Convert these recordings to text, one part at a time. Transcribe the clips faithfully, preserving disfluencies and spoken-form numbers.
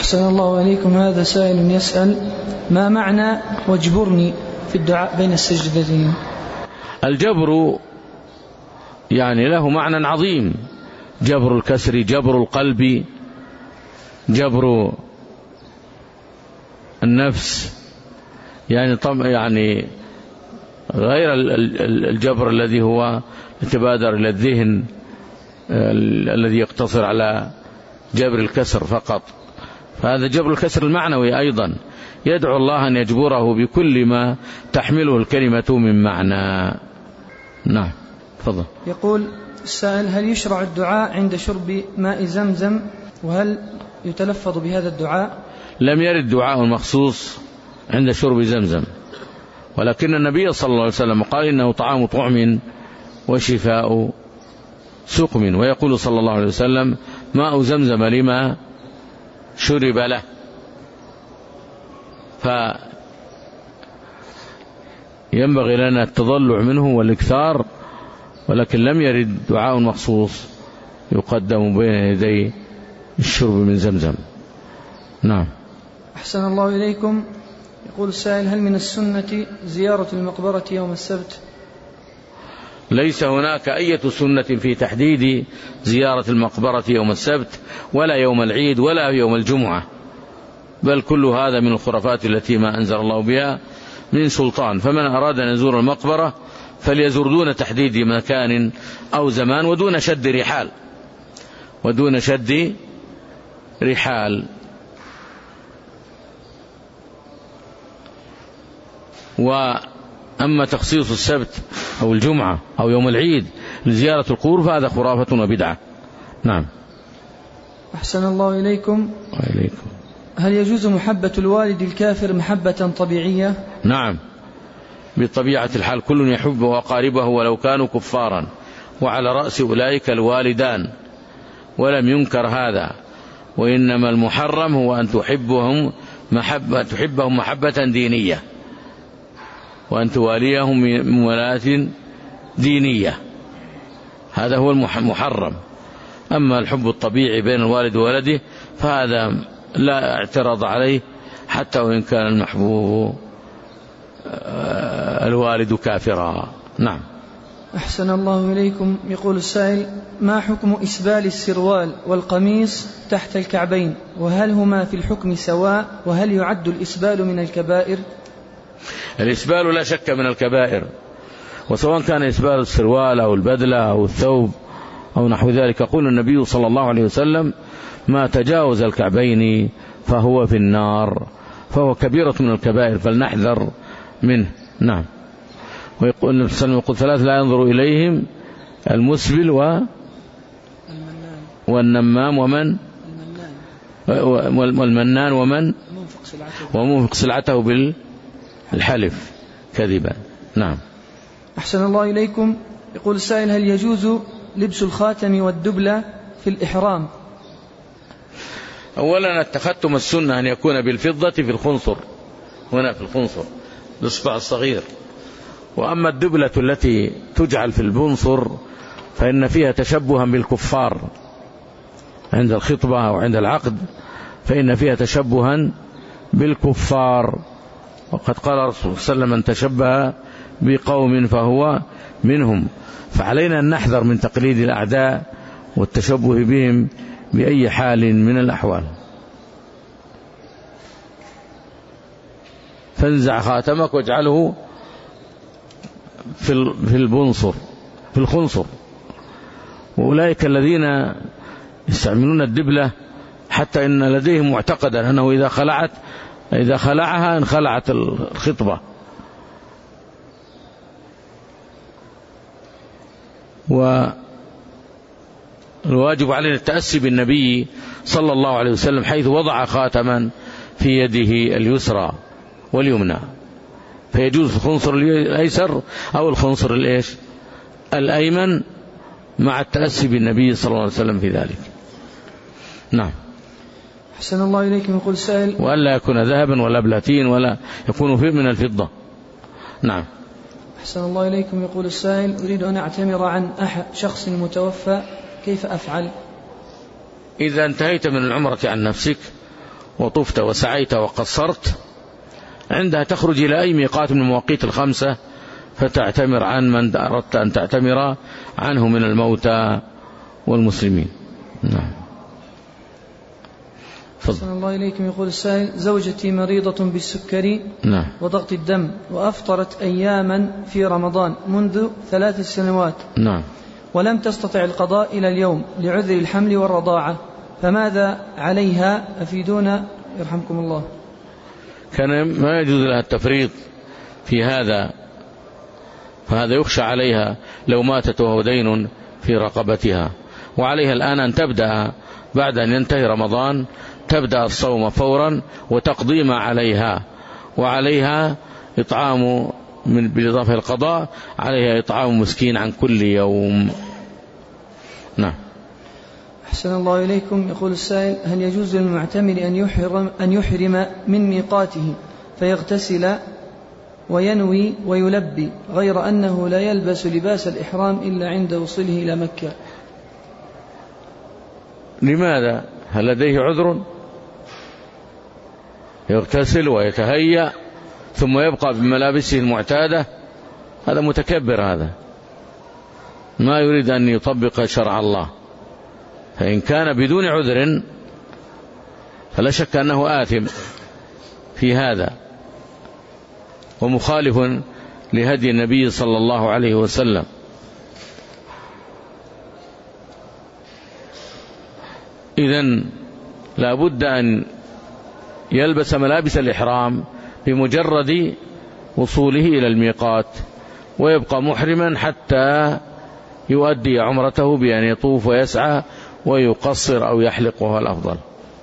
أحسن الله إليكم. هذا سائل يسأل: ما معنى واجبرني في الدعاء بين السجدتين؟ الجبر يعني له معنى عظيم: جبر الكسر، جبر القلب، جبر النفس، يعني طبعا يعني غير الجبر الذي هو يتبادر إلى الذهن الذي يقتصر على جبر الكسر فقط، فهذا جبر الكسر المعنوي أيضا، يدعو الله أن يجبره بكل ما تحمله الكلمة من معنى. نعم، تفضل. يقول السائل: هل يشرع الدعاء عند شرب ماء زمزم، وهل يتلفظ بهذا الدعاء؟ لم يرد دعاء مخصوص عند شرب زمزم، ولكن النبي صلى الله عليه وسلم قال إنه طعام طعم وشفاء سقم، ويقول صلى الله عليه وسلم: ماء زمزم لما شرب له. فينبغي لنا التضلع منه والاكثار، ولكن لم يرد دعاء مخصوص يقدم بين يدي الشرب من زمزم. نعم. أحسن الله إليكم. يقول السائل: هل من السنة زيارة المقبرة يوم السبت؟ ليس هناك أي سنة في تحديد زيارة المقبرة يوم السبت ولا يوم العيد ولا يوم الجمعة، بل كل هذا من الخرافات التي ما أنزل الله بها من سلطان. فمن أراد أن يزور المقبرة فليزور دون تحديد مكان أو زمان، ودون شد رحال ودون شد رحال وأما تخصيص السبت أو الجمعة أو يوم العيد لزيارة القبور فهذا خرافة وبدعة. نعم. أحسن الله إليكم. وإليكم. هل يجوز محبة الوالد الكافر محبة طبيعية؟ نعم، بطبيعة الحال كل يحب أقاربه ولو كانوا كفارا، وعلى رأس أولئك الوالدان، ولم ينكر هذا، وإنما المحرم هو أن تحبهم محبة, تحبهم محبة دينية، وأن تواليهم من ولاة دينية، هذا هو المحرم. أما الحب الطبيعي بين الوالد وولده فهذا لا اعتراض عليه، حتى وإن كان المحبوب الوالد كافرا. نعم. أحسن الله إليكم. يقول السائل: ما حكم إسبال السروال والقميص تحت الكعبين، وهل هما في الحكم سواء، وهل يعد الإسبال من الكبائر؟ الإسبال لا شك من الكبائر، وسواء كان إسبال السروال أو البدلة أو الثوب أو نحو ذلك، يقول النبي صلى الله عليه وسلم: ما تجاوز الكعبين فهو في النار، فهو كبيرة من الكبائر، فلنحذر منه. نعم. ويقول النبي صلى الله عليه وسلم: ثلاث لا ينظر إليهم المسبل و والنمام ومن والمنان ومن ومنفق سلعته بالحلف كذبا. نعم. أحسن الله إليكم. يقول السائل: هل يجوز لبس الخاتم والدبلة في الإحرام؟ أولا التختم السنة أن يكون بالفضة في الخنصر، هنا في الخنصر الإصبع الصغير. وأما الدبلة التي تجعل في البنصر فإن فيها تشبها بالكفار عند الخطبة أو عند العقد، فإن فيها تشبها بالكفار، وقد قال الرسول صلى الله عليه وسلم: من تشبه بقوم فهو منهم. فعلينا أن نحذر من تقليد الأعداء والتشبه بهم بأي حال من الأحوال. فانزع خاتمك واجعله في البنصر في الخنصر. وأولئك الذين يستعملون الدبلة حتى إن لديهم معتقدا أنه إذا خلعت إذا خلعها انخلعت الخطبة. والواجب علينا التأسي بالنبي صلى الله عليه وسلم حيث وضع خاتما في يده اليسرى واليمنى، فيجوز الخنصر الأيسر أو الخنصر الإيش الأيمن مع التأسي بالنبي صلى الله عليه وسلم في ذلك. نعم. أحسن الله إليكم. يقول السائل: وألا يكون ذهبا ولا بلاتين ولا يكون فيه من الفضة. نعم. أحسن الله إليكم. يقول السائل: أريد أن أعتمر عن أحد شخص متوفى، كيف أفعل؟ إذا انتهيت من العمرة عن نفسك وطفت وسعيت وقصرت، عندها تخرج إلى أي ميقات من المواقيت الخمسة فتعتمر عن من أردت أن تعتمر عنه من الموتى والمسلمين. نعم. صلى الله إليكم. يقول السائل: زوجتي مريضة بالسكري نعم. وضغط الدم، وأفطرت أياما في رمضان منذ ثلاث سنوات نعم. ولم تستطع القضاء إلى اليوم لعذر الحمل والرضاعة، فماذا عليها؟ أفيدونا يرحمكم الله. كان ما يجوز لها التفريط في هذا، فهذا يخشى عليها لو ماتت وهو دين في رقبتها، وعليها الآن أن تبدأ بعد أن ينتهي رمضان، تبدأ الصوم فورا وتقضي ما عليها، وعليها إطعام من بالإضافة القضاء عليها إطعام مسكين عن كل يوم. نعم. أحسن الله إليكم. يقول السائل: هل يجوز للمعتمر أن يحرم, أن يحرم من ميقاته فيغتسل وينوي ويلبي، غير أنه لا يلبس لباس الإحرام إلا عند وصوله إلى مكة؟ لماذا؟ هل لديه عذر؟ يغتسل ويتهيأ ثم يبقى بملابسه المعتادة؟ هذا متكبر، هذا ما يريد أن يطبق شرع الله. فإن كان بدون عذر فلا شك أنه آثم في هذا ومخالف لهدي النبي صلى الله عليه وسلم. إذن لا بد أن يلبس ملابس الإحرام بمجرد وصوله إلى الميقات، ويبقى محرما حتى يؤدي عمرته بأن يطوف ويسعى ويقصر أو يحلق، وهو الأفضل.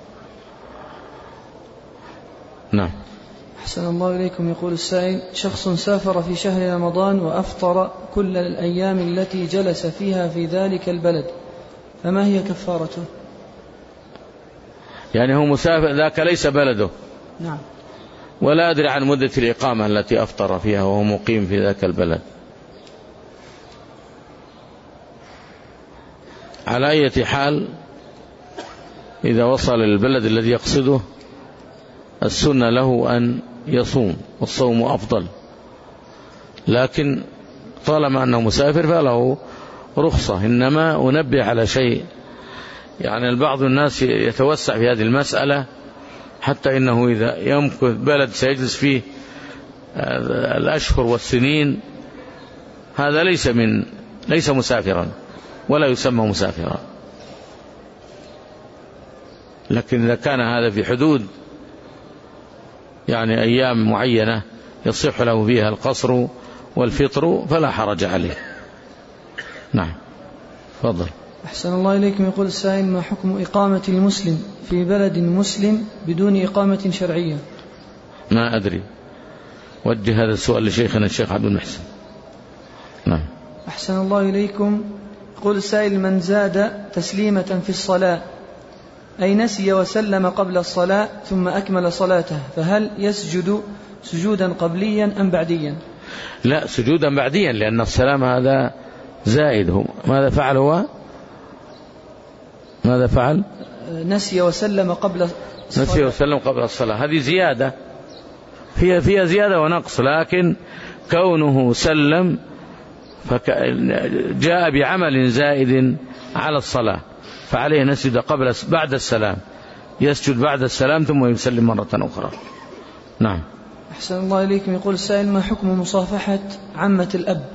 نعم. أحسن الله إليكم. يقول السائل: شخص سافر في شهر رمضان وأفطر كل الأيام التي جلس فيها في ذلك البلد، فما هي كفارته؟ يعني هو مسافر، ذاك ليس بلده. نعم. ولا أدري عن مدة الإقامة التي أفطر فيها وهو مقيم في ذاك البلد. على أي حال، إذا وصل للبلد الذي يقصده السنة له أن يصوم، والصوم أفضل، لكن طالما أنه مسافر فله رخصة. إنما أنبه على شيء، يعني البعض الناس يتوسع في هذه المسألة حتى إنه إذا يمكث بلد سيجلس فيه الأشهر والسنين، هذا ليس من ليس مسافرا ولا يسمى مسافرا. لكن إذا كان هذا في حدود يعني أيام معينة يصح له فيها القصر والفطر فلا حرج عليه. نعم. تفضل. أحسن الله إليكم. يقول السائل: ما حكم إقامة المسلم في بلد مسلم بدون إقامة شرعية؟ ما أدري، وجه هذا السؤال لشيخنا الشيخ عبد المحسن. نعم. أحسن الله إليكم. يقول السائل: من زاد تسليمة في الصلاة أي نسي وسلم قبل الصلاة ثم أكمل صلاته، فهل يسجد سجودا قبليا أم بعديا؟ لا، سجودا بعديا، لأن السلام هذا زائد. هو ماذا فعل؟ هو ماذا فعل؟ نسي وسلم قبل الصلاة. نسي وسلم قبل الصلاة، هذه زيادة، فيها فيها زيادة ونقص، لكن كونه سلم فجاء بعمل زائد على الصلاة، فعليه نسجد قبل بعد السلام، يسجد بعد السلام ثم يسلم مرة أخرى. نعم. أحسن الله إليكم. يقول السائل: ما حكم مصافحة عمة الأب؟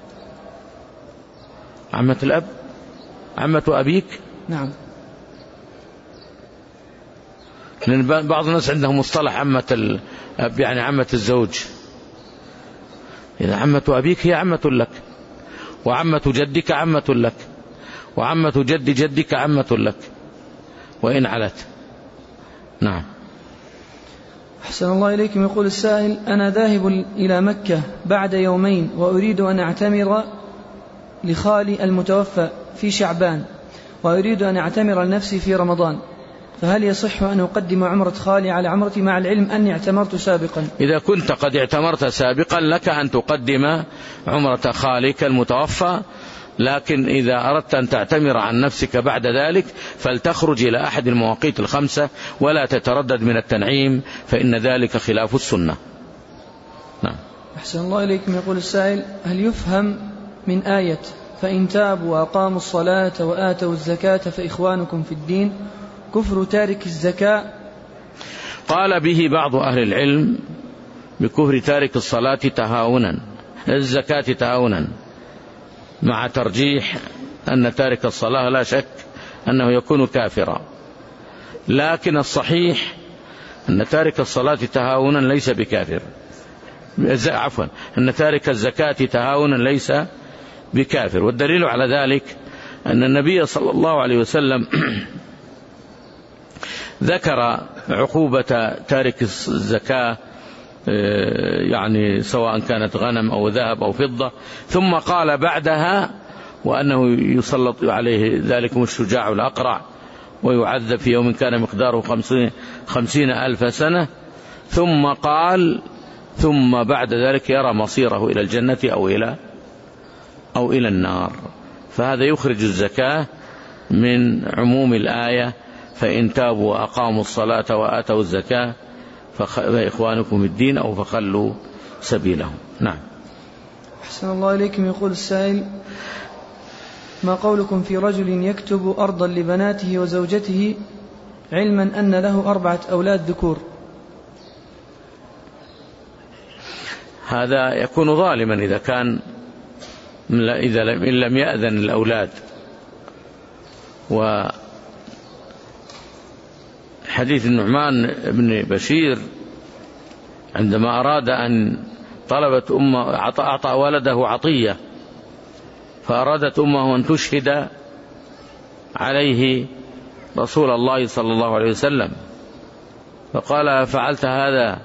عمة الأب؟ عمة أبيك؟ نعم. لأن بعض الناس عندهم مصطلح عمة الأب يعني عمة الزوج. إذا عمة أبيك هي عمة لك، وعمة جدك عمة لك، وعمة جد جدك عمة لك وإن علت. نعم. أحسن الله إليكم. يقول السائل: أنا ذاهب إلى مكة بعد يومين وأريد أن أعتمر لخالي المتوفى في شعبان، وأريد أن أعتمر لنفسي في رمضان، فهل يصح أن أقدم عمرة خالي على عمرتي مع العلم أني اعتمرت سابقا؟ إذا كنت قد اعتمرت سابقا لك أن تقدم عمرة خالك المتوفى لكن إذا أردت أن تعتمر عن نفسك بعد ذلك فلتخرج إلى أحد المواقيت الخمسة ولا تتردد من التنعيم، فإن ذلك خلاف السنة. نعم. أحسن الله إليكم. يقول السائل: هل يفهم من آية فإن تابوا وأقاموا الصلاة وآتوا الزكاة فإخوانكم في الدين كفر تارك الزكاة؟ قال به بعض أهل العلم بكفر تارك الصلاة تهاونا الزكاة تهاونا، مع ترجيح أن تارك الصلاة لا شك أنه يكون كافرا، لكن الصحيح أن تارك الصلاة تهاونا ليس بكافر، عفوا أن تارك الزكاة تهاونا ليس بكافر. والدليل على ذلك أن النبي صلى الله عليه وسلم ذكر عقوبة تارك الزكاة، يعني سواء كانت غنم أو ذهب أو فضة، ثم قال بعدها وأنه يسلط عليه ذلكم الشجاع الأقرع ويعذب في يوم كان مقداره خمسين, خمسين ألف سنة، ثم قال ثم بعد ذلك يرى مصيره إلى الجنة أو إلى أو إلى النار. فهذا يخرج الزكاة من عموم الآية فإن تابوا وأقاموا الصلاة وآتوا الزكاة فإخوانكم الدين أو فخلوا سبيلهم. نعم. أحسن الله إليكم. يقول السائل: ما قولكم في رجل يكتب أرضا لبناته وزوجته علما أن له أربعة أولاد ذكور؟ هذا يكون ظالما إذا كان إذا لم, إن لم يأذن الأولاد. وحديث النعمان بن بشير عندما أراد أن طلبت أمه أعطى ولده عطية فأرادت أمه أن تشهد عليه رسول الله صلى الله عليه وسلم، فقال: فعلت هذا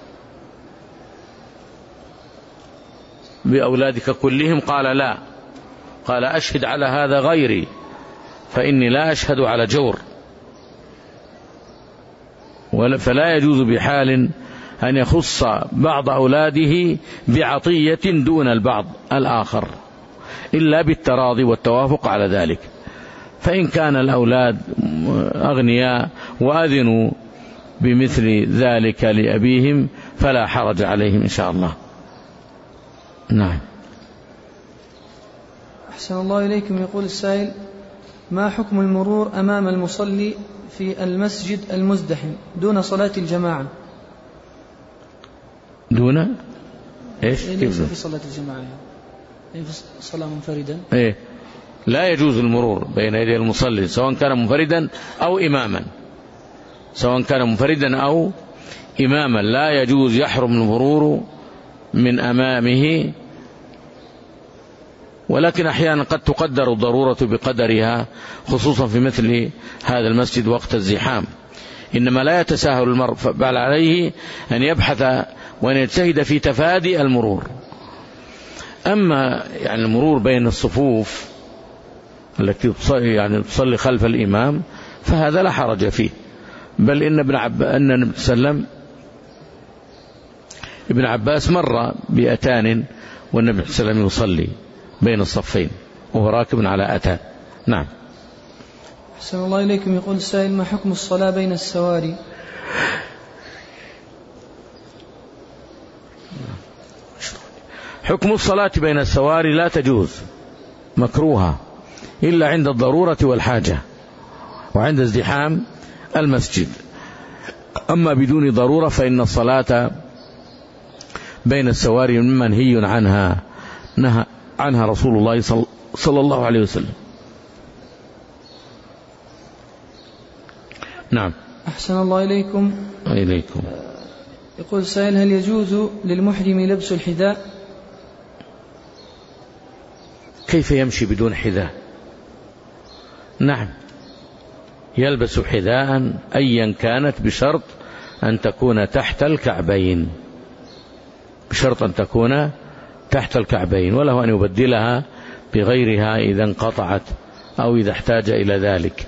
بأولادك كلهم؟ قال: لا. قال: أشهد على هذا غيري فإني لا أشهد على جور. فلا يجوز بحال أن يخص بعض أولاده بعطية دون البعض الآخر إلا بالتراضي والتوافق على ذلك. فإن كان الأولاد أغنياء وأذنوا بمثل ذلك لأبيهم فلا حرج عليهم إن شاء الله. نعم. أحسن الله إليكم. يقول السائل: ما حكم المرور أمام المصلي في المسجد المزدحم دون صلاة الجماعة؟ دون إيش؟ ليس في صلاة الجماعة، في صلاة منفردا. إيه؟ لا يجوز المرور بين يدي المصلي سواء كان منفردا أو إماما، سواء كان منفردا أو إماما لا يجوز، يحرم المرور من أمامه. ولكن أحيانا قد تقدر الضرورة بقدرها، خصوصا في مثل هذا المسجد وقت الزحام. إنما لا يتساهل المرء، بل عليه أن يبحث وأن يجتهد في تفادي المرور. أما يعني المرور بين الصفوف التي تصلي يعني تصلي خلف الإمام فهذا لا حرج فيه، بل إن ابن عب... أن النبي صلى الله عليه وسلم ابن عباس مر بأتان والنبي صلى الله عليه وسلم يصلي بين الصفين وهو راكب على أتان. نعم. أحسن الله إليكم. يقول السائل: ما حكم الصلاة بين السواري؟ حكم الصلاة بين السواري لا تجوز، مكروهة إلا عند الضرورة والحاجة وعند ازدحام المسجد. أما بدون ضرورة فإن الصلاة بين السواري منهي عنها، نهى عنها رسول الله صلى الله عليه وسلم. نعم. أحسن الله إليكم. إليكم. يقول السائل: هل يجوز للمحرم لبس الحذاء؟ كيف يمشي بدون حذاء؟ نعم، يلبس حذاء أيا كانت بشرط أن تكون تحت الكعبين، بشرط أن تكون تحت الكعبين، وله أن يبدلها بغيرها إذا انقطعت أو إذا احتاج إلى ذلك.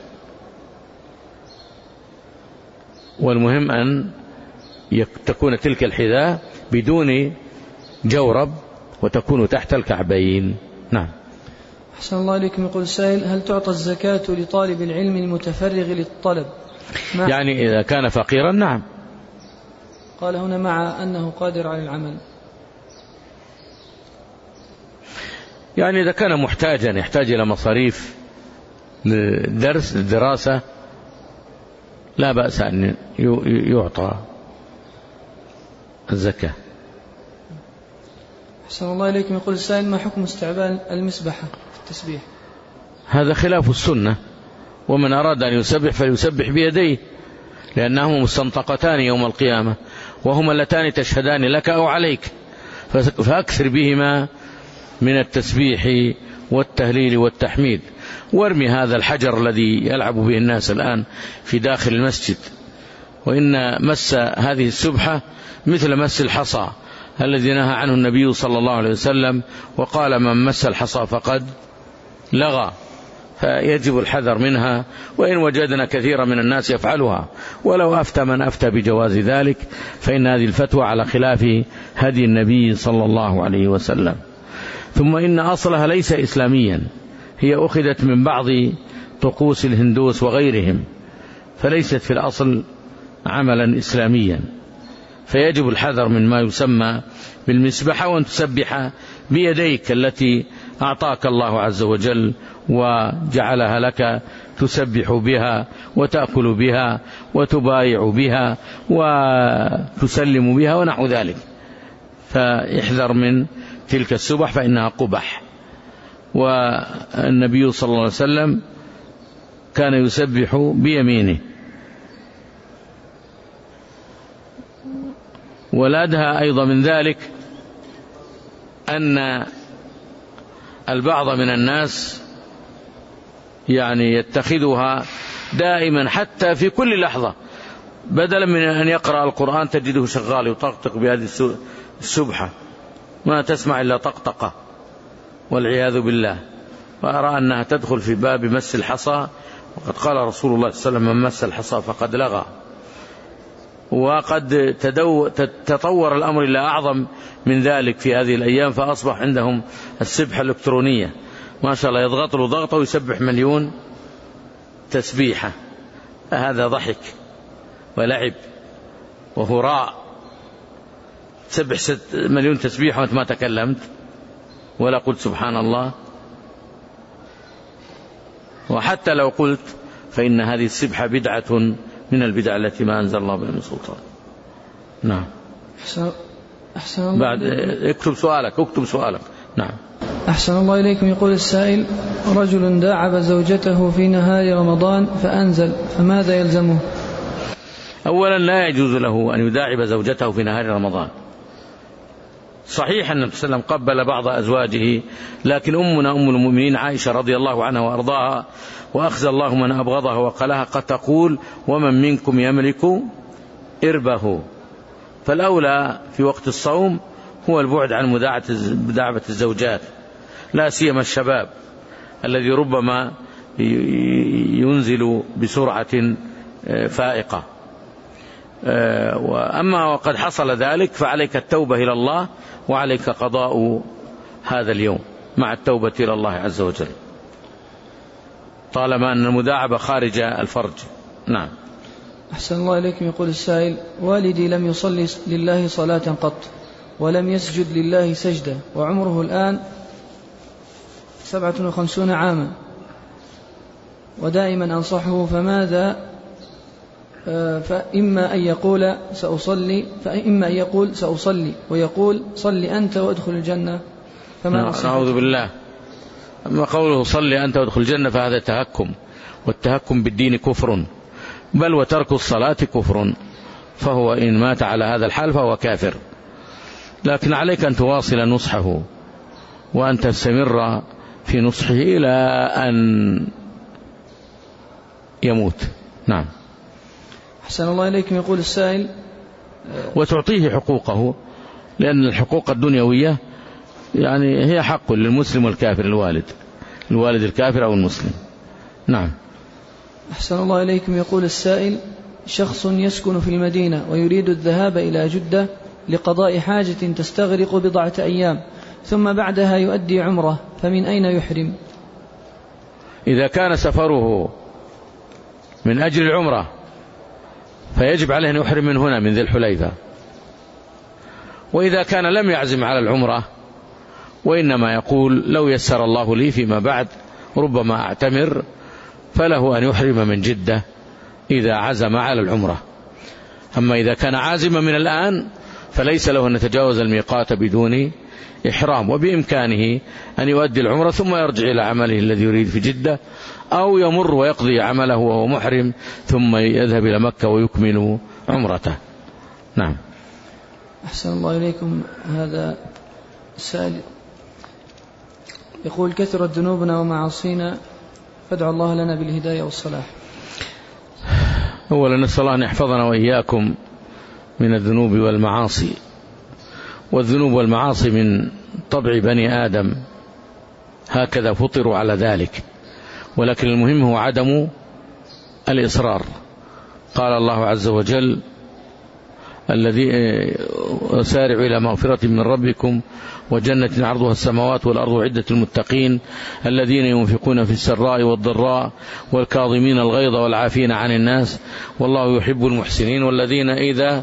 والمهم أن تكون تلك الحذاء بدون جورب وتكون تحت الكعبين. نعم. أحسن الله إليكم. يقول السائل: هل تعطى الزكاة لطالب العلم المتفرغ للطلب؟ يعني إذا كان فقيرا نعم. قال هنا: مع أنه قادر على العمل. يعني إذا كان محتاجا يحتاج إلى مصاريف للدرس للدراسة لا بأس أن يعطى الزكاة. أحسن الله إليكم. يقول السائل: ما حكم استعمال المسبحة في التسبيح؟ هذا خلاف السنة، ومن أراد أن يسبح فليسبح بيديه، لأنهما مستنطقتان يوم القيامة، وهما اللتان تشهدان لك أو عليك، فأكثر بهما من التسبيح والتهليل والتحميد. وارمي هذا الحجر الذي يلعب به الناس الآن في داخل المسجد، وإن مس هذه السبحة مثل مس الحصى الذي نهى عنه النبي صلى الله عليه وسلم، وقال: من مس الحصى فقد لغى. فيجب الحذر منها، وإن وجدنا كثيرا من الناس يفعلها، ولو أفتى من أفتى بجواز ذلك فإن هذه الفتوى على خلاف هدي النبي صلى الله عليه وسلم. ثم إن أصلها ليس إسلاميا، هي أخذت من بعض طقوس الهندوس وغيرهم، فليست في الأصل عملا إسلاميا، فيجب الحذر من ما يسمى بالمسبحة، وأن تسبح بيديك التي أعطاك الله عز وجل وجعلها لك تسبح بها وتأكل بها وتبايع بها وتسلم بها ونحو ذلك. فاحذر من تلك السبح فإنها قبح. والنبي صلى الله عليه وسلم كان يسبح بيمينه. والأدهى أيضا من ذلك أن البعض من الناس يعني يتخذها دائما حتى في كل لحظة، بدلا من أن يقرأ القرآن تجده شغال يطقطق بهذه السبحة، ما تسمع إلا طقطقة والعياذ بالله. وأرى أنها تدخل في باب مس الحصى، وقد قال رسول الله صلى الله عليه وسلم: من مس الحصى فقد لغى. وقد تطور الأمر إلى أعظم من ذلك في هذه الأيام، فأصبح عندهم السبحة الإلكترونية، ما شاء الله يضغط له ضغطه ويسبح مليون تسبيحة. هذا ضحك ولعب وهراء. تسبح مليون تسبيحة وأنت ما تكلمت ولا قلت سبحان الله. وحتى لو قلت فإن هذه السبحة بدعة من البدع التي ما أنزل الله بها من سلطان. نعم. أحسن, أحسن الله بعد اكتب سؤالك اكتب سؤالك. نعم. أحسن الله إليكم. يقول السائل: رجل داعب زوجته في نهار رمضان فأنزل، فماذا يلزمه؟ أولا لا يجوز له أن يداعب زوجته في نهار رمضان. صحيح أن النبي صلى الله عليه وسلم قبل بعض أزواجه، لكن أمنا أم المؤمنين عائشة رضي الله عنها وأرضاها وأخزى الله من أبغضها وقالها قد تقول: ومن منكم يملك إربه. فالأولى في وقت الصوم هو البعد عن مداعبة الزوجات، لا سيما الشباب الذي ربما ينزل بسرعة فائقة. وأما وقد حصل ذلك فعليك التوبة إلى الله، وعليك قضاء هذا اليوم مع التوبة إلى الله عز وجل، طالما أن المداعبة خارج الفرج. نعم. أحسن الله إليكم. يقول السائل: والدي لم يصلي لله صلاة قط، ولم يسجد لله سجدة، وعمره الآن سبعة وخمسون عاما، ودائما أنصحه، فماذا فإما أن يقول سأصلي فإما أن يقول سأصلي ويقول صلي أنت وادخل الجنة، فما نعوذ بالله. أما قوله صلي أنت وادخل الجنة فهذا تهكم، والتهكم بالدين كفر، بل وترك الصلاة كفر، فهو إن مات على هذا الحال فهو كافر. لكن عليك أن تواصل نصحه وأن تستمر في نصحه إلى أن يموت. نعم. أحسن الله إليكم. يقول السائل: وتعطيه حقوقه، لأن الحقوق الدنيوية يعني هي حق للمسلم والكافر، الوالد الوالد الكافر أو المسلم. نعم. أحسن الله إليكم. يقول السائل: شخص يسكن في المدينة ويريد الذهاب إلى جدة لقضاء حاجة تستغرق بضعة أيام، ثم بعدها يؤدي عمره، فمن أين يحرم؟ إذا كان سفره من أجل العمرة فيجب عليه أن يحرم من هنا من ذي الحليفة. وإذا كان لم يعزم على العمرة وإنما يقول لو يسر الله لي فيما بعد ربما أعتمر، فله أن يحرم من جدة إذا عزم على العمرة. أما إذا كان عازما من الآن فليس له أن يتجاوز الميقات بدون إحرام، وبإمكانه أن يؤدي العمرة ثم يرجع إلى عمله الذي يريد في جدة، أو يمر ويقضي عمله وهو محرم ثم يذهب إلى مكة ويكمل عمرته. نعم. أحسن الله إليكم. هذا السائل يقول: كثرت ذنوبنا ومعاصينا فادعوا الله لنا بالهداية والصلاح. أولا نسأل الله أن يحفظنا وإياكم من الذنوب والمعاصي، والذنوب والمعاصي من طبع بني آدم، هكذا فطروا على ذلك، ولكن المهم هو عدم الإصرار. قال الله عز وجل: الذي سارعوا إلى مغفرة من ربكم وجنة عرضها السماوات والأرض عدة المتقين الذين ينفقون في السراء والضراء والكاظمين الغيظ والعافين عن الناس والله يحب المحسنين والذين إذا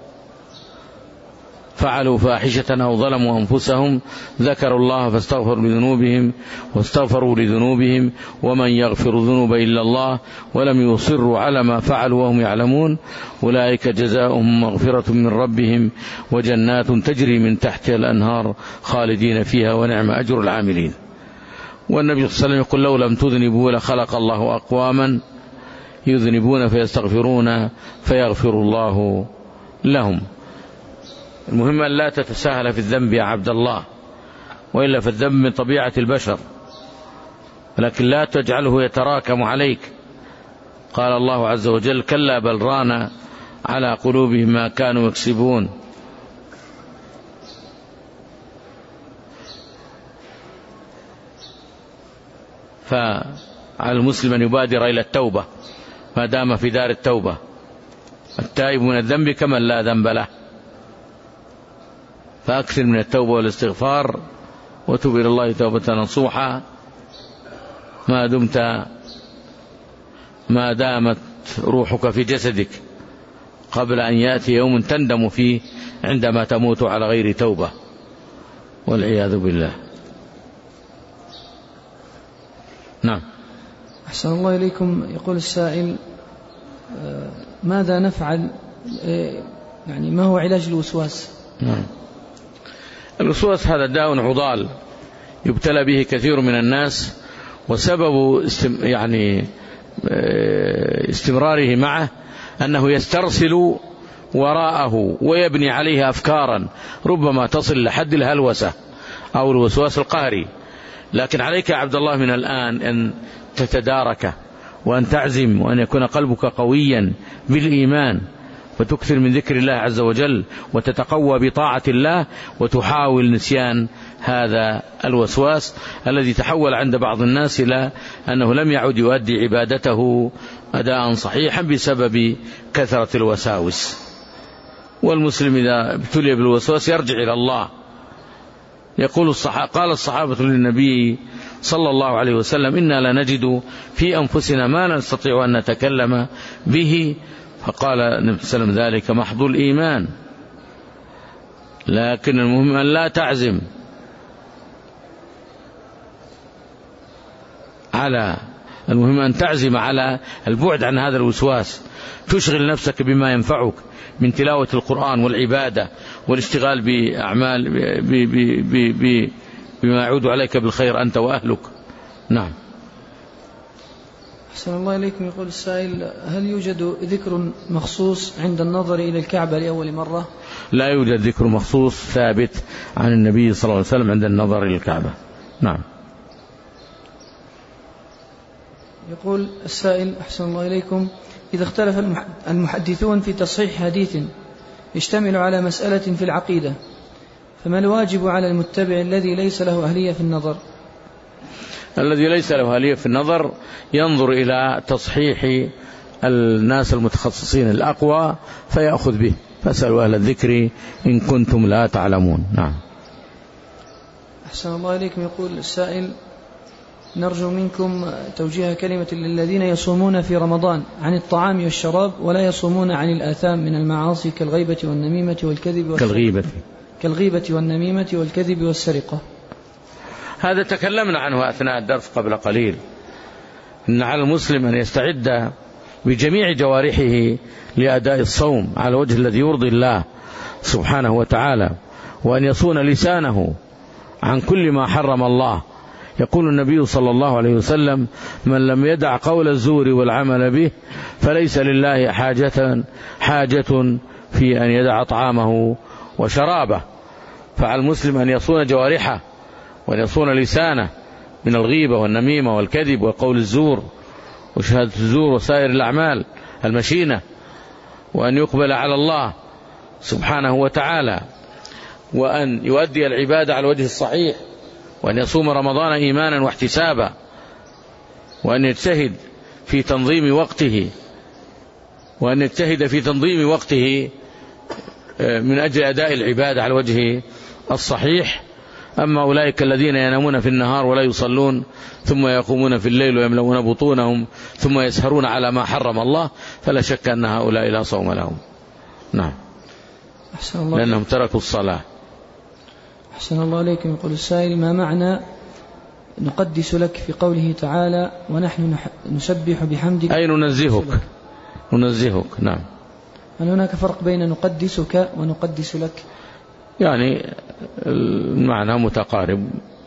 فعلوا فاحشة أو ظلموا أنفسهم ذكروا الله فاستغفروا لذنوبهم واستغفروا لذنوبهم ومن يغفر الذنوب إلا الله ولم يصروا على ما فعلوا وهم يعلمون أولئك جزاؤهم مغفرة من ربهم وجنات تجري من تحتها الأنهار خالدين فيها ونعم أجر العاملين. والنبي صلى الله عليه وسلم يقول: لو لم تذنبوا لخلق الله أقواما يذنبون فيستغفرون فيغفر الله لهم. المهم أن لا تتساهل في الذنب يا عبد الله، وإلا فالذنب من طبيعة البشر، ولكن لا تجعله يتراكم عليك. قال الله عز وجل: كلا بل ران على قلوبهم ما كانوا يكسبون. فعلى المسلم أن يبادر إلى التوبة ما دام في دار التوبة. التائب من الذنب كمن لا ذنب له، فأكثر من التوبة والاستغفار وتوب إلى الله توبة نصوحا ما دمت ما دامت روحك في جسدك، قبل أن يأتي يوم تندم فيه عندما تموت على غير توبة والعياذ بالله. نعم. أحسن الله إليكم. يقول السائل: ماذا نفعل، يعني ما هو علاج الوسواس؟ نعم. الوسواس هذا داء عضال يبتلى به كثير من الناس، وسبب استم يعني استمراره معه أنه يسترسل وراءه ويبني عليه أفكارا ربما تصل لحد الهلوسة أو الوسواس القهري. لكن عليك يا عبد الله من الآن أن تتدارك وأن تعزم وأن يكون قلبك قويا بالإيمان، وتكثر من ذكر الله عز وجل وتتقوى بطاعة الله، وتحاول نسيان هذا الوسواس الذي تحول عند بعض الناس إلى أنه لم يعد يؤدي عبادته أداء صحيحا بسبب كثرة الوساوس. والمسلم إذا ابتلي بالوسواس يرجع إلى الله. يقول الصحابة قال الصحابة للنبي صلى الله عليه وسلم: إنا لنجد في أنفسنا ما نستطيع أن نتكلم به. فقال النبي صلى الله عليه وسلم: ذلك محض الإيمان، لكن المهم أن لا تعزم على المهم أن تعزم على البعد عن هذا الوسواس، تشغل نفسك بما ينفعك من تلاوة القرآن والعبادة والاشتغال بأعمال بما يعود عليك بالخير أنت وأهلك. نعم. أحسن الله إليكم. يقول السائل: هل يوجد ذكر مخصوص عند النظر إلى الكعبة لأول مرة؟ لا يوجد ذكر مخصوص ثابت عن النبي صلى الله عليه وسلم عند النظر إلى الكعبة. نعم. يقول السائل: أحسن الله إليكم، إذا اختلف المحدثون في تصحيح حديث يشتمل على مسألة في العقيدة، فما الواجب على المتبع الذي ليس له أهلية في النظر؟ الذي ليس له أهلية في النظر ينظر إلى تصحيح الناس المتخصصين الأقوى فيأخذ به، فاسألوا أهل الذكر إن كنتم لا تعلمون. نعم. أحسن الله إليكم. يقول السائل: نرجو منكم توجيه كلمة للذين يصومون في رمضان عن الطعام والشراب ولا يصومون عن الآثام من المعاصي كالغيبة والنميمة والكذب والسرقة. كالغيبة كالغيبة والنميمة والكذب والسرقة. هذا تكلمنا عنه أثناء الدرس قبل قليل، إن على المسلم أن يستعد بجميع جوارحه لأداء الصوم على وجه الذي يرضي الله سبحانه وتعالى، وأن يصون لسانه عن كل ما حرم الله. يقول النبي صلى الله عليه وسلم: من لم يدع قول الزور والعمل به فليس لله حاجة حاجة في أن يدع طعامه وشرابه. فعلى المسلم أن يصون جوارحه وأن يصون لسانه من الغيبة والنميمة والكذب وقول الزور وشهادة الزور وسائر الأعمال المشينة، وأن يقبل على الله سبحانه وتعالى، وأن يؤدي العبادة على الوجه الصحيح، وأن يصوم رمضان إيمانا واحتسابا، وأن يجتهد في تنظيم وقته وأن يجتهد في تنظيم وقته من أجل أداء العبادة على الوجه الصحيح. أما أولئك الذين ينامون في النهار ولا يصلون ثم يقومون في الليل ويملؤون بطونهم ثم يسهرون على ما حرم الله فلا شك أن هؤلاء لا صوم لهم. نعم، لأنهم تركوا الصلاة. أحسن الله عليكم. يقول السائل: ما معنى نقدس لك في قوله تعالى ونحن نسبح بحمدك؟ أي ننزهك ننزهك. نعم. هل هناك فرق بين نقدسك ونقدس لك؟ يعني المعنى متقارب،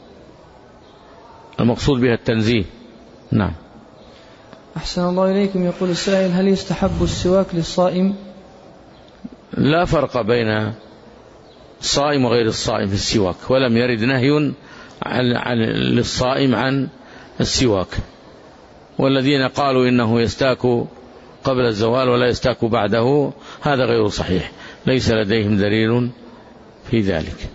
المقصود بها التنزيه. نعم. أحسن الله إليكم. يقول السائل: هل يستحب السواك للصائم؟ لا فرق بين الصائم وغير الصائم في السواك، ولم يرد نهي عن عن للصائم عن السواك. والذين قالوا إنه يستاك قبل الزوال ولا يستاك بعده هذا غير صحيح، ليس لديهم دليل في ذلك.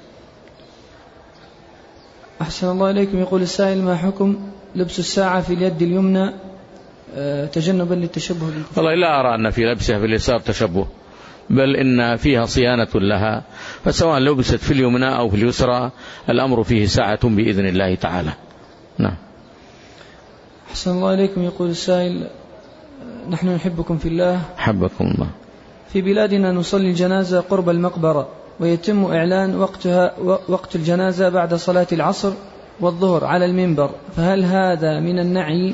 أحسن الله إليكم. يقول السائل: ما حكم لبس الساعة في اليد اليمنى تجنبا للتشبه بالكفار؟ والله لا أرى أن في لبسها في اليسار تشبه، بل إن فيها صيانة لها، فسواء لبست في اليمنى أو في اليسرى الأمر فيه ساعة بإذن الله تعالى. نعم. أحسن الله إليكم. يقول السائل: نحن نحبكم في الله. حبكم الله. في بلادنا نصلي الجنازة قرب المقبرة ويتم إعلان وقتها وقت الجنازة بعد صلاة العصر والظهر على المنبر، فهل هذا من النعي؟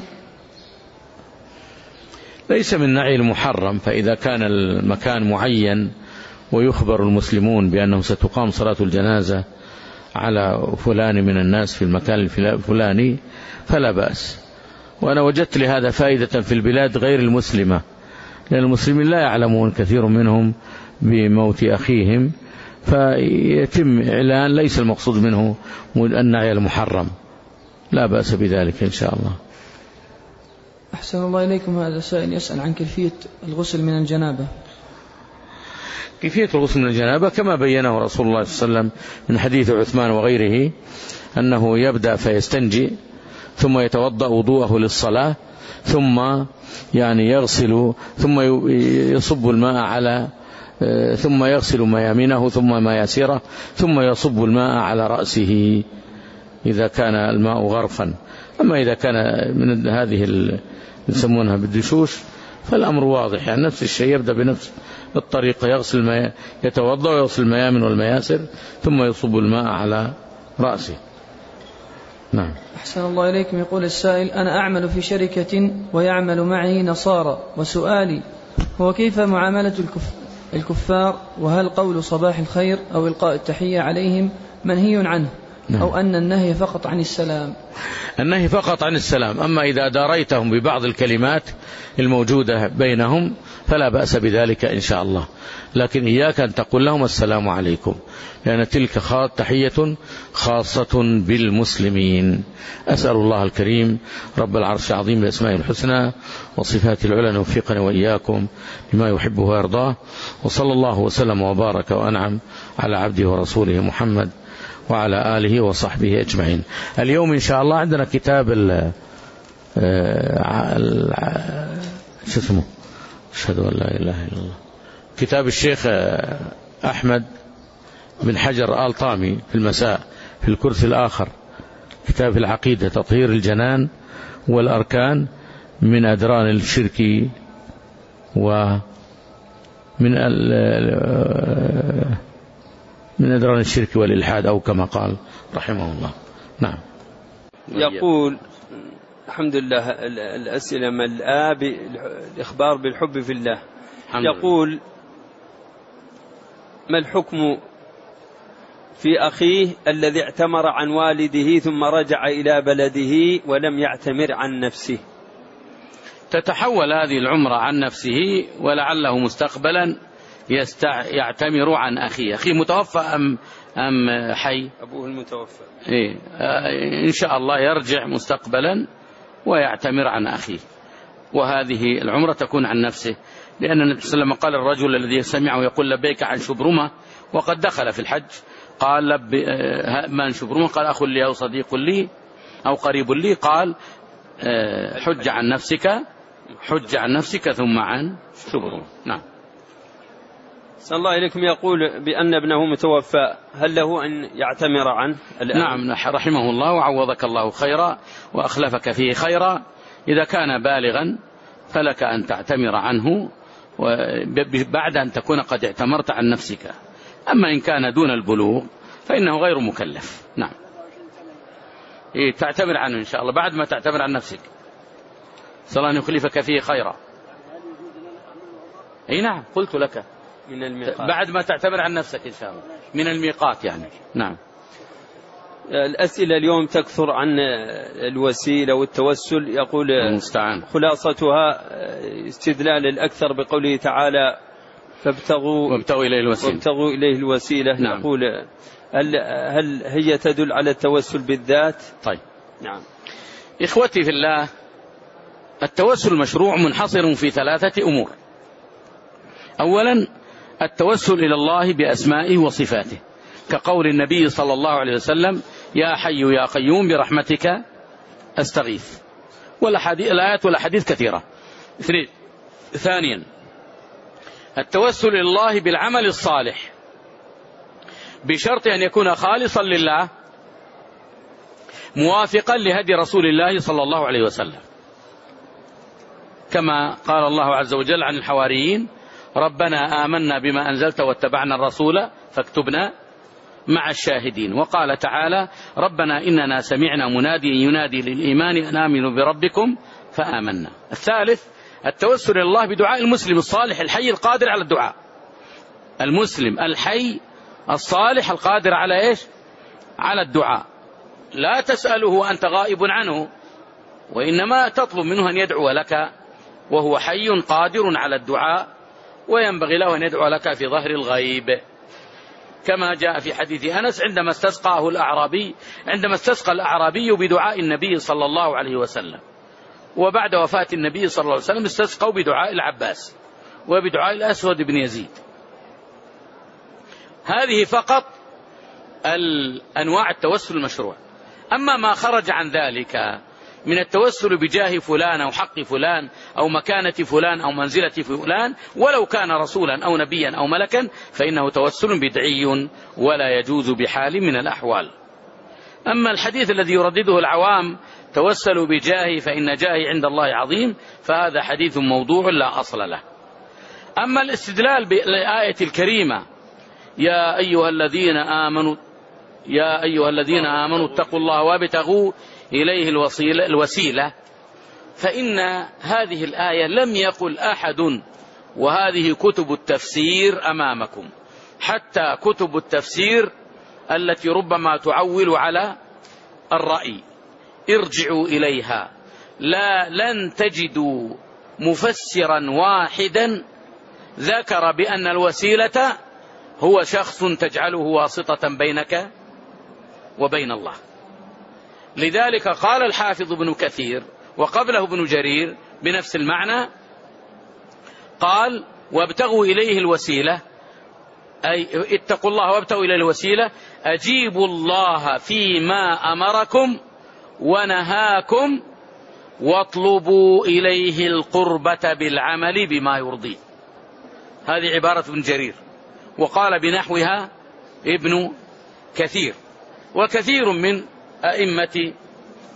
ليس من نعي المحرم، فإذا كان المكان معين ويخبر المسلمون بأنه ستقام صلاة الجنازة على فلان من الناس في المكان الفلاني فلا بأس. وأنا وجدت لهذا فائدة في البلاد غير المسلمة، لأن المسلمين لا يعلمون كثير منهم بموت أخيهم، فيتم إعلان ليس المقصود منه النعي المحرم، لا بأس بذلك إن شاء الله. أحسن الله إليكم. هذا سائل يسأل عن كيفية الغسل من الجنابة. كيفية الغسل من الجنابة كما بينه رسول الله صلى الله عليه وسلم من حديث عثمان وغيره، أنه يبدأ فيستنجي ثم يتوضأ وضوءه للصلاة، ثم يعني يغسل، ثم يصب الماء على ثم يغسل ميامنه ثم مياسره، ثم يصب الماء على رأسه إذا كان الماء غرقا. أما إذا كان من هذه يسمونها بالدشوش فالأمر واضح، يعني نفس الشيء، يبدأ بنفس الطريقة، يغسل الماء، يتوضأ ويغسل الميامن والمياسر ثم يصب الماء على رأسه. نعم. أحسن الله إليكم. يقول السائل: أنا أعمل في شركة ويعمل معي نصارى، وسؤالي هو كيف معاملة الكف... الكفار، وهل قول صباح الخير أو إلقاء التحية عليهم منهي عنه؟ نعم. أو أن النهي فقط عن السلام؟ النهي فقط عن السلام، أما إذا داريتهم ببعض الكلمات الموجودة بينهم فلا بأس بذلك إن شاء الله، لكن إياك أن تقول لهم السلام عليكم، لأن تلك تحية خاصة بالمسلمين. أسأل الله الكريم رب العرش العظيم بأسمائه الحسنى وصفاته العلى أن يوفقنا وإياكم لما يحبه ويرضاه، وصلى الله وسلم وبارك وأنعم على عبده ورسوله محمد وعلى آله وصحبه أجمعين. اليوم إن شاء الله عندنا كتاب ال شو اسمه أشهد أن لا إله إلا الله، كتاب الشيخ أحمد بن حجر آل طامي في المساء في الكرسي الآخر كتاب العقيدة تطهير الجنان والأركان من أدران الشرك ومن من أدران الشرك والإلحاد، أو كما قال رحمه الله. نعم. يقول الحمد لله الأسئلة ملآ بالإخبار بالحب في الله. يقول ما الحكم في أخيه الذي اعتمر عن والده ثم رجع إلى بلده ولم يعتمر عن نفسه؟ تتحول هذه العمرة عن نفسه، ولعله مستقبلا يستع... يعتمر عن أخيه. أخيه متوفى أم أم حي؟ أبوه المتوفى. إيه؟ آه إن شاء الله يرجع مستقبلا ويعتمر عن أخيه، وهذه العمرة تكون عن نفسه، لأن النبي صلى الله عليه وسلم قال الرجل الذي سمعه يقول لبيك عن شبرمة وقد دخل في الحج، قال لب من شبرمة؟ قال أخ لي أو صديق لي أو قريب لي، قال حج عن نفسك حج عن نفسك ثم عن شبرمة. نعم. صلى الله عليكم. يقول بأن ابنه متوفى، هل له أن يعتمر عنه الآن؟ نعم رحمه الله وعوضك الله خيرا وأخلفك فيه خيرا. إذا كان بالغا فلك أن تعتمر عنه بعد أن تكون قد اعتمرت عن نفسك. أما إن كان دون البلوغ فإنه غير مكلف. نعم. إيه تعتمر عنه إن شاء الله بعد ما تعتمر عن نفسك، صلى الله أن يخلفك فيه خيرا. أي نعم قلت لك من الميقات، بعد ما تعتمر عن نفسك إن شاء الله من الميقات يعني. نعم. الأسئلة اليوم تكثر عن الوسيلة والتوسل. يقول المستعان خلاصتها استدلال الأكثر بقوله تعالى فابتغوا وابتغوا إليه الوسيلة, وابتغوا إليه الوسيلة. نعم. يقول هل, هل هي تدل على التوسل بالذات؟ طيب. نعم. إخوتي في الله، التوسل المشروع منحصر في ثلاثة أمور. أولا التوسل إلى الله بأسمائه وصفاته، كقول النبي صلى الله عليه وسلم يا حي يا قيوم برحمتك أستغيث، والآيات والأحاديث كثيرة. ثانيا التوسل إلى الله بالعمل الصالح بشرط أن يكون خالصا لله موافقا لهدي رسول الله صلى الله عليه وسلم، كما قال الله عز وجل عن الحواريين ربنا آمنا بما أنزلت واتبعنا الرسول فاكتبنا مع الشاهدين. وقال تعالى ربنا إننا سمعنا مناديا ينادي للإيمان أن آمنوا بربكم فآمنا. الثالث التوسل إلى الله بدعاء المسلم الصالح الحي القادر على الدعاء. المسلم الحي الصالح القادر على إيش؟ على الدعاء. لا تسأله وأنت غائب عنه، وإنما تطلب منه أن يدعو لك وهو حي قادر على الدعاء، وينبغي له أن يدعو لك في ظهر الغيب، كما جاء في حديث أنس عندما استسقاه الأعرابي عندما استسقى الأعرابي بدعاء النبي صلى الله عليه وسلم، وبعد وفاة النبي صلى الله عليه وسلم استسقوا بدعاء العباس وبدعاء الأسود بن يزيد. هذه فقط الأنواع التوسل المشروع. أما ما خرج عن ذلك من التوسل بجاه فلان أو حق فلان أو مكانة فلان أو منزلة فلان ولو كان رسولا أو نبيا أو ملكا فإنه توسل بدعي ولا يجوز بحال من الأحوال. أما الحديث الذي يردده العوام توسلوا بجاهي فإن جاهي عند الله عظيم، فهذا حديث موضوع لا أصل له. أما الاستدلال بالآية الكريمة يا أيها الذين آمنوا يا أيها الذين آمنوا اتقوا الله وابتغوا إليه الوسيلة, الوسيلة فإن هذه الآية لم يقل أحد، وهذه كتب التفسير أمامكم، حتى كتب التفسير التي ربما تعول على الرأي ارجعوا إليها، لا لن تجدوا مفسرا واحدا ذكر بأن الوسيلة هو شخص تجعله واسطة بينك وبين الله. لذلك قال الحافظ ابن كثير وقبله ابن جرير بنفس المعنى، قال وابتغوا إليه الوسيلة، أي اتقوا الله وابتغوا إليه الوسيلة، أجيبوا الله فيما أمركم ونهاكم واطلبوا إليه القربة بالعمل بما يرضيه. هذه عبارة ابن جرير، وقال بنحوها ابن كثير وكثير من أئمة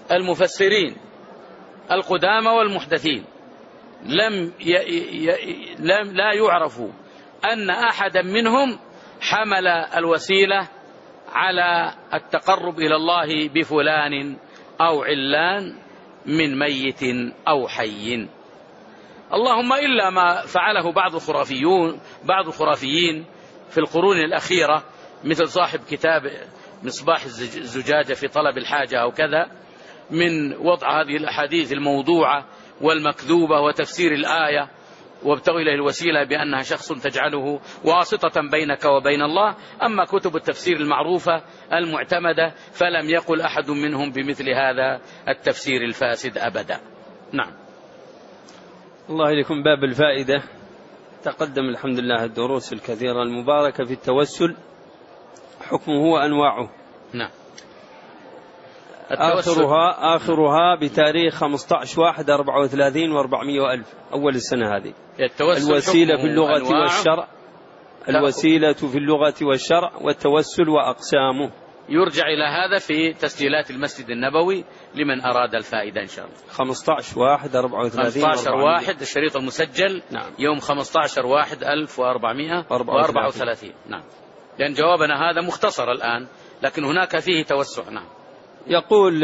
المفسرين القدامى والمحدثين لم ي... ي... لم لا يعرف أن أحدا منهم حمل الوسيلة على التقرب إلى الله بفلان أو علان من ميت أو حي، اللهم إلا ما فعله بعض الخرافيون بعض الخرافيين في القرون الأخيرة، مثل صاحب كتاب مصباح الزجاجة في طلب الحاجة أو كذا، من وضع هذه الأحاديث الموضوعة والمكذوبة وتفسير الآية وابتغوا إليه الوسيلة بأنها شخص تجعله واسطة بينك وبين الله. أما كتب التفسير المعروفة المعتمدة فلم يقل أحد منهم بمثل هذا التفسير الفاسد أبدا. نعم. الله إليكم. باب الفائدة تقدم الحمد لله الدروس الكثيرة المباركة في التوسل، حكمه وأنواعه. نعم. آخرها آخرها بتاريخ خمسة عشر واحد أربعة وثلاثين وأربعمائة وألف أول السنة هذه. الوسيلة في اللغة والشرع الوسيلة في اللغة والشرع والتوسل وأقسامه. يرجع إلى هذا في تسجيلات المسجد النبوي لمن أراد الفائدة إن شاء الله. خمسة عشر واحد أربعة وثلاثين خمسة عشر واحد الشريط المسجل. نعم. يوم خمسة عشر واحد ألف وأربعمائة وأربعة وثلاثين. نعم. لأن جوابنا هذا مختصر الآن لكن هناك فيه توسع. نعم. يقول: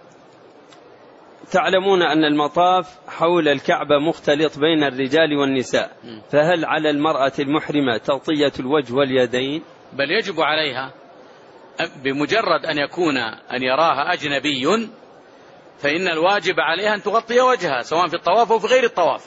تعلمون أن المطاف حول الكعبة مختلط بين الرجال والنساء، فهل على المرأة المحرمة تغطية الوجه واليدين؟ بل يجب عليها بمجرد أن يكون أن يراها أجنبي فإن الواجب عليها أن تغطي وجهها سواء في الطواف أو في غير الطواف.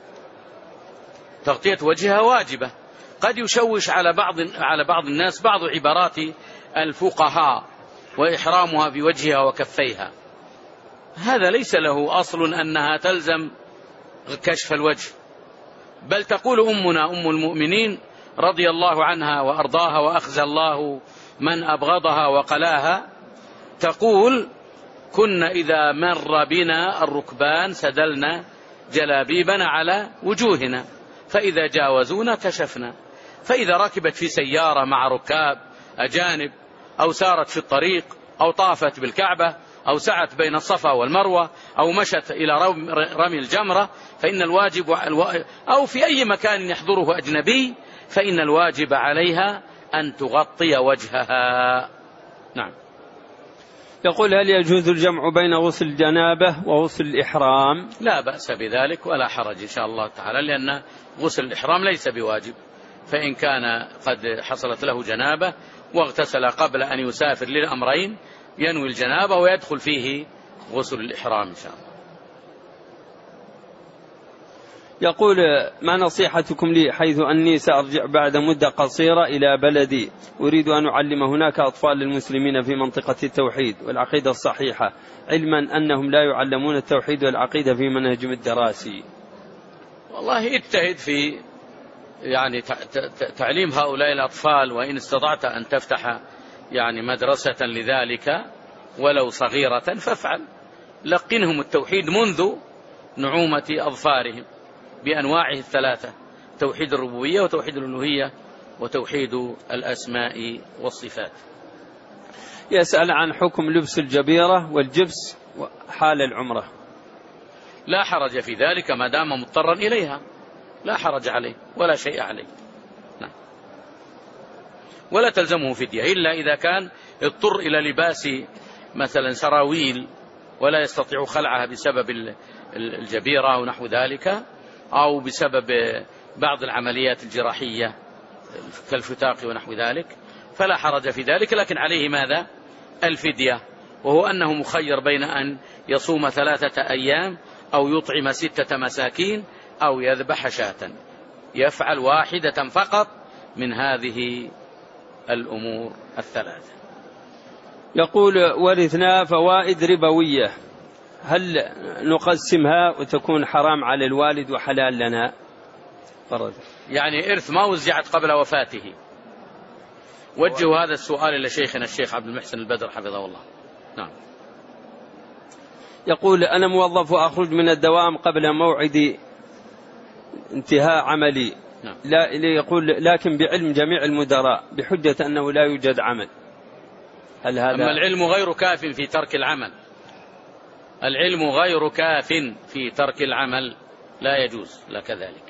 تغطية وجهها واجبة. قد يشوش على بعض على بعض الناس بعض عبارات الفقهاء وإحرامها بوجهها وكفيها، هذا ليس له أصل أنها تلزم كشف الوجه، بل تقول أمنا أم المؤمنين رضي الله عنها وأرضاها وأخزى الله من أبغضها وقلاها، تقول: كنا إذا مر بنا الركبان سدلنا جلابيبنا على وجوهنا فإذا جاوزونا كشفنا. فإذا ركبت في سيارة مع ركاب أجانب أو سارت في الطريق أو طافت بالكعبة أو سعت بين الصفا والمروة أو مشت إلى رمي الجمرة فإن الواجب أو في أي مكان يحضره أجنبي فإن الواجب عليها أن تغطي وجهها. نعم. يقول: هل يجوز الجمع بين غسل الجنابة وغسل الإحرام؟ لا بأس بذلك ولا حرج إن شاء الله تعالى، لأن غسل الإحرام ليس بواجب، فإن كان قد حصلت له جنابة واغتسل قبل أن يسافر للأمرين ينوي الجنابة ويدخل فيه غسل الإحرام إن شاء الله. يقول: ما نصيحتكم لي حيث أني سأرجع بعد مدة قصيرة إلى بلدي، أريد أن أعلم هناك أطفال المسلمين في منطقة التوحيد والعقيدة الصحيحة، علما أنهم لا يعلمون التوحيد والعقيدة في منهجهم الدراسي. والله اجتهد في يعني تعليم هؤلاء الأطفال، وإن استطعت أن تفتح يعني مدرسة لذلك ولو صغيرة فافعل، لقنهم التوحيد منذ نعومة أظفارهم بأنواعه الثلاثة: توحيد الربوبية وتوحيد الألوهية وتوحيد الأسماء والصفات. يسأل عن حكم لبس الجبيرة والجبس حال العمرة. لا حرج في ذلك ما دام مضطرا إليها، لا حرج عليه ولا شيء عليه. نعم. ولا تلزمه فدية إلا إذا كان اضطر إلى لباس مثلا سراويل ولا يستطيع خلعها بسبب الجبيرة ونحو ذلك، أو بسبب بعض العمليات الجراحية كالفتاق ونحو ذلك، فلا حرج في ذلك، لكن عليه ماذا؟ الفدية، وهو أنه مخير بين أن يصوم ثلاثة أيام أو يطعم ستة مساكين أو يذبح شاة، يفعل واحدة فقط من هذه الأمور الثلاثة. يقول: ورثنا فوائد ربوية، هل نقسمها وتكون حرام على الوالد وحلال لنا؟ فرد. يعني إرث ما وزعت قبل وفاته. وجهوا هذا السؤال إلى شيخنا الشيخ عبد المحسن البدر حفظه الله. نعم. يقول: أنا موظف وأخرج من الدوام قبل موعد انتهاء عملي. نعم. لا يقول لكن بعلم جميع المدراء بحجة أنه لا يوجد عمل، هل هذا؟ أما العلم غير كاف في ترك العمل، العلم غير كاف في ترك العمل لا يجوز لك ذلك.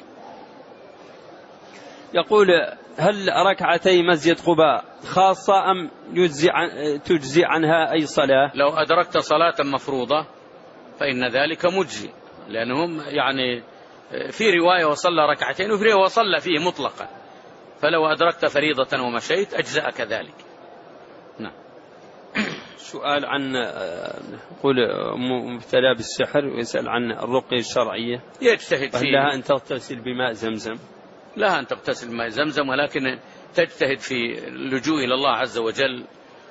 يقول: هل ركعتي مسجد قباء خاصة أم يجزي عن تجزي عنها أي صلاة؟ لو أدركت صلاة مفروضة فإن ذلك مجزي، لأنهم يعني في رواية وصلى ركعتين وفي رواية وصلى فيه مطلقا، فلو أدركت فريضة ومشيت أجزأك ذلك. نعم. سؤال عن قول مبتلى بالسحر ويسأل عن الرقية الشرعية، يجتهد فيه. لها أن تغتسل بماء زمزم؟ لها أن تغتسل بماء زمزم، ولكن تجتهد في اللجوء إلى الله عز وجل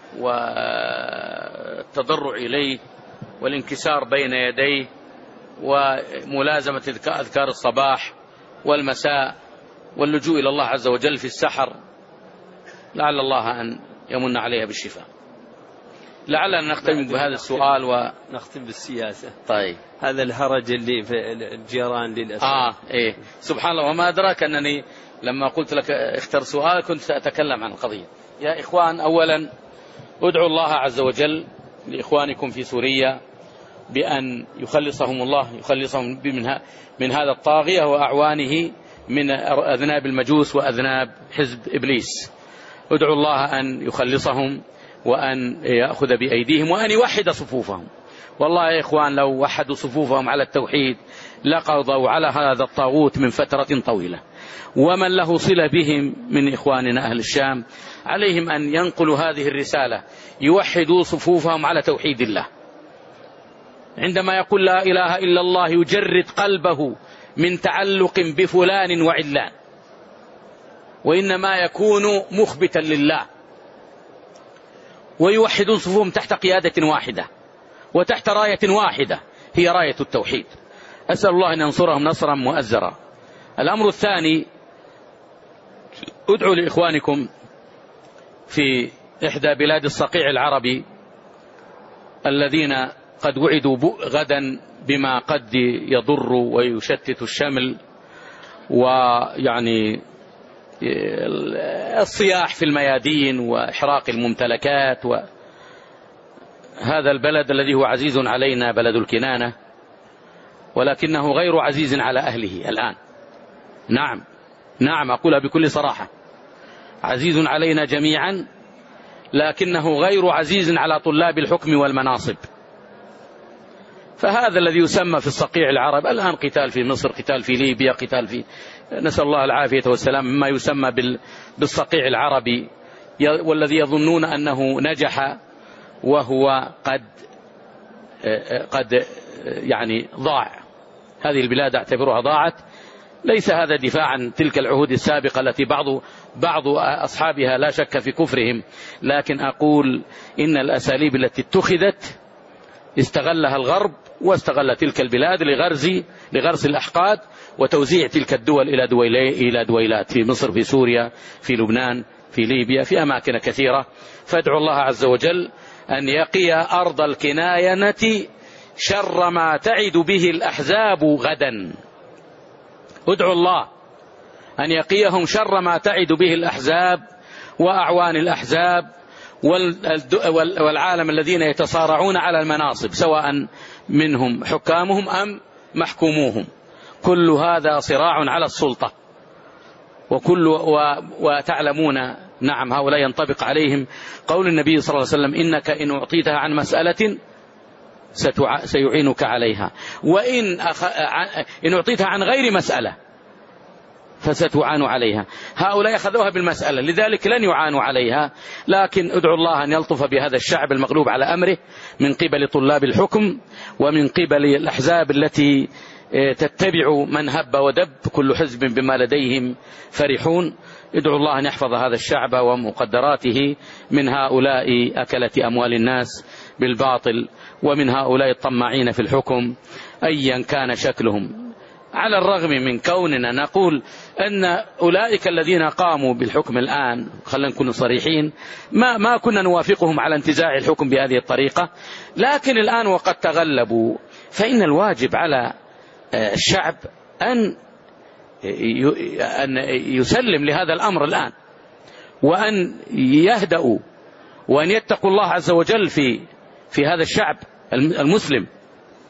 والتضرع إليه والانكسار بين يديه وملازمة أذكار الصباح والمساء واللجوء إلى الله عز وجل في السحر، لعل الله أن يمن عليها بالشفاء. لعلنا نختم بهذا السؤال ونختم بالسياسة. طيب. هذا الهرج اللي في الجيران للأسف. آه إيه سبحان الله. وما أدراك أنني لما قلت لك اختر سؤال كنت سأتكلم عن القضية. يا إخوان، أولا ادعوا الله عز وجل لإخوانكم في سوريا بأن يخلصهم الله، يخلصهم منها من هذا الطاغية وأعوانه من أذناب المجوس وأذناب حزب إبليس. ادعوا الله أن يخلصهم وأن يأخذ بأيديهم وأن يوحد صفوفهم. والله يا إخوان لو وحدوا صفوفهم على التوحيد لقضوا على هذا الطاغوت من فترة طويلة. ومن له صلة بهم من إخواننا أهل الشام عليهم أن ينقلوا هذه الرسالة، يوحدوا صفوفهم على توحيد الله. عندما يقول لا إله إلا الله يجرد قلبه من تعلق بفلان وعلان، وإنما يكون مخبتا لله، ويوحدون صفوفهم تحت قيادة واحدة وتحت راية واحدة هي راية التوحيد. أسأل الله أن ينصرهم نصرا مؤزرا. الأمر الثاني، ادعوا لإخوانكم في إحدى بلاد الصقيع العربي الذين قد وعدوا غدا بما قد يضر ويشتت الشمل، ويعني الصياح في الميادين وإحراق الممتلكات. وهذا البلد الذي هو عزيز علينا بلد الكنانة، ولكنه غير عزيز على أهله الآن. نعم نعم أقولها بكل صراحة، عزيز علينا جميعا، لكنه غير عزيز على طلاب الحكم والمناصب. فهذا الذي يسمى في الصقيع العرب الآن قتال في مصر، قتال في ليبيا، قتال في، نسأل الله العافية والسلام، مما يسمى بالصقيع العربي، والذي يظنون أنه نجح وهو قد قد يعني ضاع. هذه البلاد اعتبرها ضاعت. ليس هذا دفاع عن تلك العهود السابقة التي بعض بعض أصحابها لا شك في كفرهم، لكن أقول إن الأساليب التي اتخذت استغلها الغرب واستغل تلك البلاد لغرز لغرس الأحقاد وتوزيع تلك الدول إلى دويلي إلى دويلات، في مصر، في سوريا، في لبنان، في ليبيا، في أماكن كثيرة. فادعوا الله عز وجل أن يقي أرض الكناينة شر ما تعد به الأحزاب غدا. ادعوا الله أن يقيهم شر ما تعد به الأحزاب وأعوان الأحزاب والعالم الذين يتصارعون على المناصب، سواء منهم حكامهم أم محكوموهم. كل هذا صراع على السلطة، وكل وتعلمون نعم هؤلاء ينطبق عليهم قول النبي صلى الله عليه وسلم: إنك إن أعطيتها عن مسألة سيعينك عليها، وإن أخ... إن أعطيتها عن غير مسألة فستعان عليها. هؤلاء أخذوها بالمسألة، لذلك لن يعانوا عليها. لكن ادعوا الله أن يلطف بهذا الشعب المغلوب على أمره من قبل طلاب الحكم ومن قبل الأحزاب التي تتبع من هب ودب، كل حزب بما لديهم فرحون. ادعوا الله أن يحفظ هذا الشعب ومقدراته من هؤلاء أكلة أموال الناس بالباطل، ومن هؤلاء الطماعين في الحكم أيا كان شكلهم. على الرغم من كوننا نقول أن أولئك الذين قاموا بالحكم الآن، خلينا نكون صريحين، ما, ما كنا نوافقهم على انتزاع الحكم بهذه الطريقة، لكن الآن وقد تغلبوا، فإن الواجب على الشعب أن أن يسلم لهذا الأمر الآن، وأن يهدأوا، وأن يتقوا الله عز وجل في في هذا الشعب المسلم.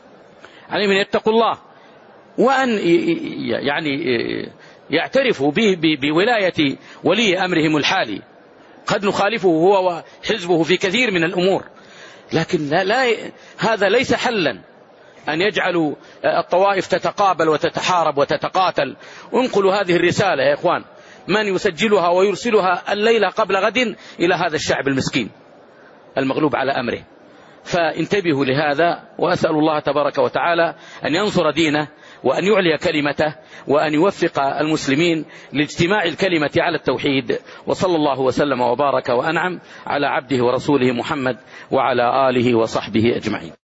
عليهم أن يتقوا الله، وأن يعني يعترفوا بولاية ولي أمرهم الحالي. قد نخالفه هو وحزبه في كثير من الأمور، لكن لا, لا هذا ليس حلا أن يجعلوا الطوائف تتقابل وتتحارب وتتقاتل. انقلوا هذه الرسالة يا إخوان، من يسجلها ويرسلها الليلة قبل غد إلى هذا الشعب المسكين المغلوب على أمره. فانتبهوا لهذا، وأسأل الله تبارك وتعالى أن ينصر دينه وأن يعلي كلمته وأن يوفق المسلمين لاجتماع الكلمة على التوحيد. وصلى الله وسلم وبارك وأنعم على عبده ورسوله محمد وعلى آله وصحبه أجمعين.